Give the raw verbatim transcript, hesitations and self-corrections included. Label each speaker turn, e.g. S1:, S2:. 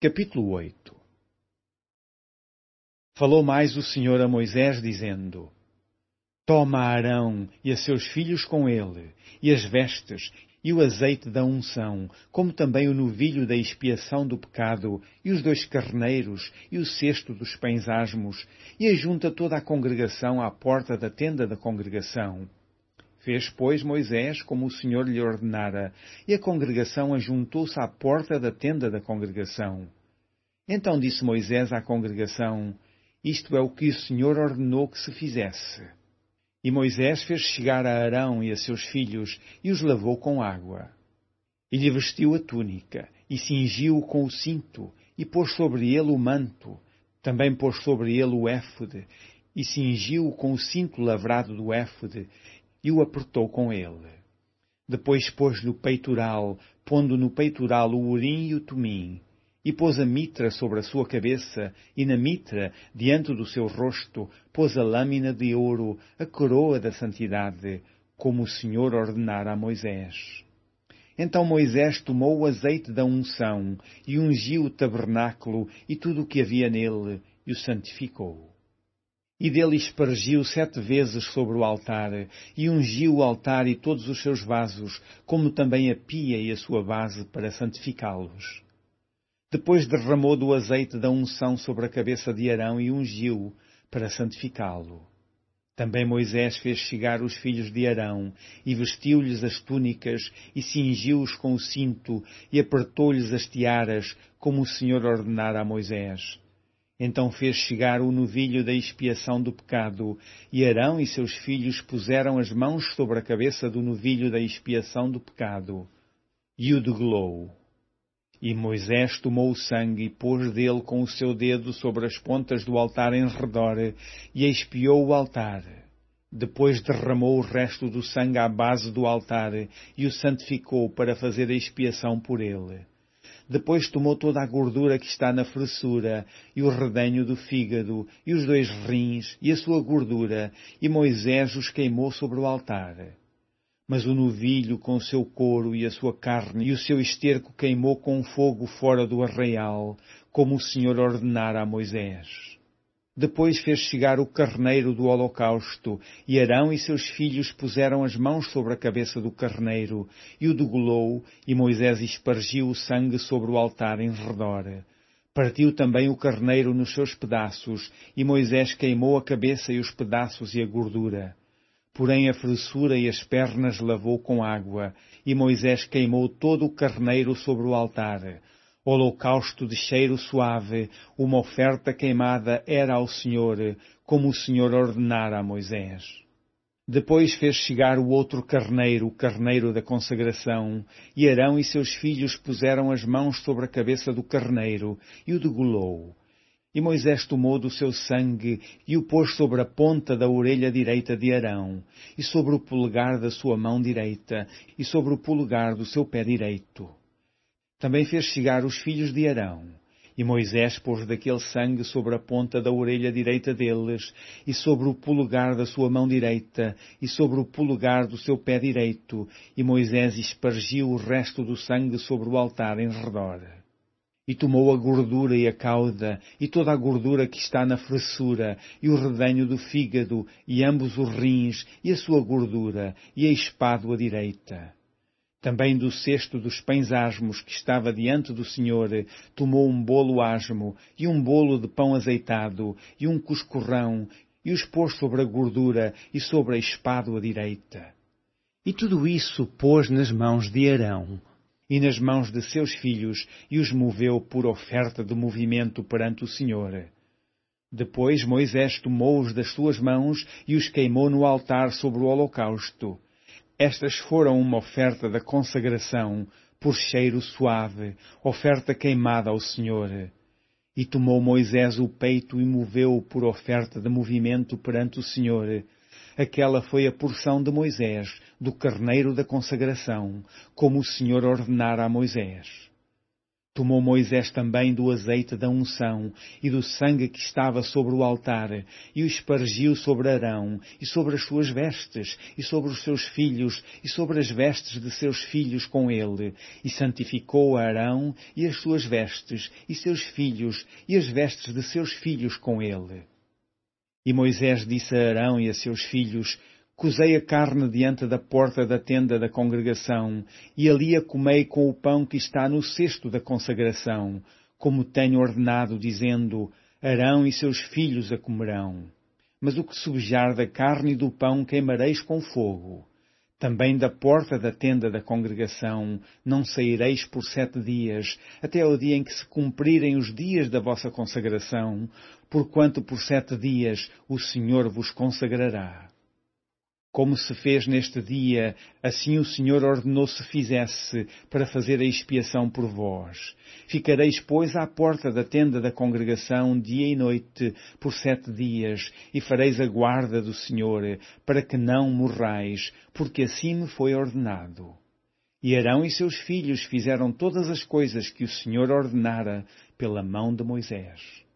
S1: Capítulo oito. Falou mais o Senhor a Moisés, dizendo: Toma Arão e a seus filhos com ele, e as vestes, e o azeite da unção, como também o novilho da expiação do pecado, e os dois carneiros, e o cesto dos pães asmos, e ajunta toda a congregação à porta da tenda da congregação. Fez, pois, Moisés como o Senhor lhe ordenara, e a congregação ajuntou-se à porta da tenda da congregação. Então disse Moisés à congregação: Isto é o que o Senhor ordenou que se fizesse. E Moisés fez chegar a Arão e a seus filhos, e os lavou com água. E lhe vestiu a túnica, e cingiu-o com o cinto, e pôs sobre ele o manto. Também pôs sobre ele o éfode, e cingiu-o com o cinto lavrado do éfode, e o apertou com ele. Depois pôs-lhe o peitoral, pondo no peitoral o urim e o tumim, e pôs a mitra sobre a sua cabeça, e na mitra, diante do seu rosto, pôs a lâmina de ouro, a coroa da santidade, como o Senhor ordenara a Moisés. Então Moisés tomou o azeite da unção, e ungiu o tabernáculo e tudo o que havia nele, e o santificou. E dele espargiu sete vezes sobre o altar, e ungiu o altar e todos os seus vasos, como também a pia e a sua base, para santificá-los. Depois derramou do azeite da unção sobre a cabeça de Arão e ungiu-o, para santificá-lo. Também Moisés fez chegar os filhos de Arão, e vestiu-lhes as túnicas, e cingiu-os com o cinto, e apertou-lhes as tiaras, como o Senhor ordenara a Moisés. Então fez chegar o novilho da expiação do pecado, e Arão e seus filhos puseram as mãos sobre a cabeça do novilho da expiação do pecado, e o degolou. E Moisés tomou o sangue e pôs dele com o seu dedo sobre as pontas do altar em redor, e expiou o altar. Depois derramou o resto do sangue à base do altar, e o santificou para fazer a expiação por ele. Depois tomou toda a gordura que está na fressura, e o redenho do fígado, e os dois rins, e a sua gordura, e Moisés os queimou sobre o altar. Mas o novilho com o seu couro e a sua carne, e o seu esterco queimou com fogo fora do arraial, como o Senhor ordenara a Moisés. Depois fez chegar o carneiro do holocausto, e Arão e seus filhos puseram as mãos sobre a cabeça do carneiro, e o degolou, e Moisés espargiu o sangue sobre o altar em redor. Partiu também o carneiro nos seus pedaços, e Moisés queimou a cabeça e os pedaços e a gordura. Porém a fressura e as pernas lavou com água, e Moisés queimou todo o carneiro sobre o altar. Holocausto de cheiro suave, uma oferta queimada era ao Senhor, como o Senhor ordenara a Moisés. Depois fez chegar o outro carneiro, o carneiro da consagração, e Arão e seus filhos puseram as mãos sobre a cabeça do carneiro, e o degolou. E Moisés tomou do seu sangue, e o pôs sobre a ponta da orelha direita de Arão, e sobre o polegar da sua mão direita, e sobre o polegar do seu pé direito. Também fez chegar os filhos de Arão, e Moisés pôs daquele sangue sobre a ponta da orelha direita deles, e sobre o polegar da sua mão direita, e sobre o polegar do seu pé direito, e Moisés espargiu o resto do sangue sobre o altar em redor. E tomou a gordura e a cauda, e toda a gordura que está na fressura, e o redenho do fígado, e ambos os rins, e a sua gordura, e a espádua direita. Também do cesto dos pães asmos que estava diante do Senhor, tomou um bolo asmo, e um bolo de pão azeitado, e um cuscurrão, e os pôs sobre a gordura e sobre a espádua direita. E tudo isso pôs nas mãos de Arão, e nas mãos de seus filhos, e os moveu por oferta de movimento perante o Senhor. Depois Moisés tomou-os das suas mãos e os queimou no altar sobre o holocausto. Estas foram uma oferta da consagração, por cheiro suave, oferta queimada ao Senhor. E tomou Moisés o peito e moveu-o por oferta de movimento perante o Senhor. Aquela foi a porção de Moisés, do carneiro da consagração, como o Senhor ordenara a Moisés. Tomou Moisés também do azeite da unção e do sangue que estava sobre o altar, e o espargiu sobre Arão, e sobre as suas vestes, e sobre os seus filhos, e sobre as vestes de seus filhos com ele, e santificou Arão e as suas vestes, e seus filhos, e as vestes de seus filhos com ele. E Moisés disse a Arão e a seus filhos: Cozei a carne diante da porta da tenda da congregação, e ali a comei com o pão que está no cesto da consagração, como tenho ordenado, dizendo: Arão e seus filhos a comerão. Mas o que subjar da carne e do pão queimareis com fogo. Também da porta da tenda da congregação não saireis por sete dias, até ao dia em que se cumprirem os dias da vossa consagração, porquanto por sete dias o Senhor vos consagrará. Como se fez neste dia, assim o Senhor ordenou se fizesse, para fazer a expiação por vós. Ficareis, pois, à porta da tenda da congregação, dia e noite, por sete dias, e fareis a guarda do Senhor, para que não morrais, porque assim me foi ordenado. E Arão e seus filhos fizeram todas as coisas que o Senhor ordenara pela mão de Moisés.